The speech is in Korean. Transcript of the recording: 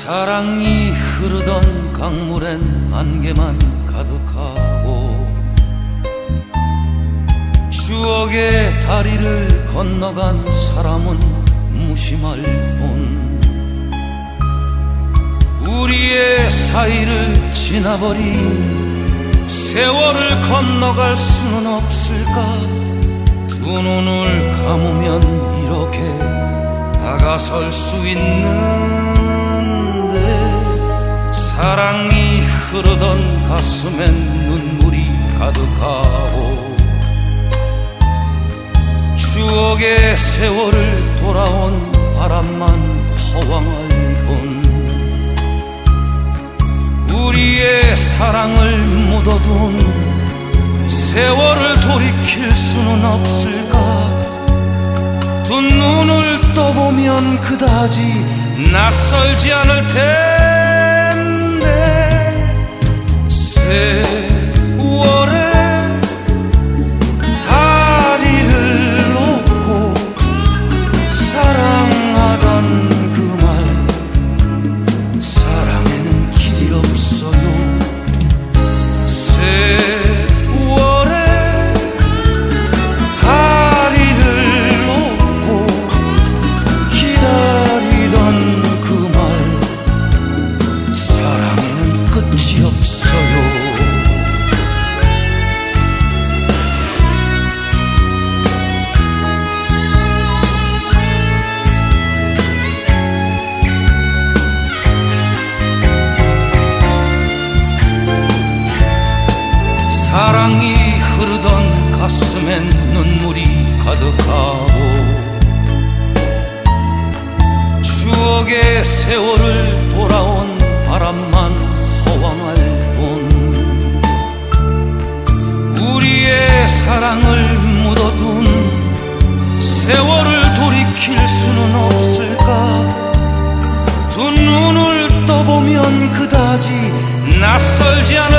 사랑이 흐르던 강물엔 안개만 가득하고 추억의 다리를 건너간 사람은 무심할 뿐 우리의 사이를 지나버린 세월을 건너갈 수는 없을까. 두 눈을 감으면 이렇게 다가설 수 있는데 사랑이 흐르던 가슴엔 눈물이 가득하고 추억의 세월을 돌아온 바람만 허황할 뿐 우리의 사랑을 묻어둔 세월을 돌이킬 수는 없을까. 두 눈을 떠보면 그다지 낯설지 않을 텐데 세월에 다리를 놓고 사랑하던 그 말 사랑에는 길이 없어요. 세월에 다리를 놓고 기다리던 그 말 사랑에는 끝이 없어요. 사랑이 흐르던 가슴엔 눈물이 가득하고 추억의 세월을 돌아온 바람만 허황할 뿐 우리의 사랑을 묻어둔 세월을 돌이킬 수는 없을까. 두 눈을 떠보면 그다지 낯설지 않을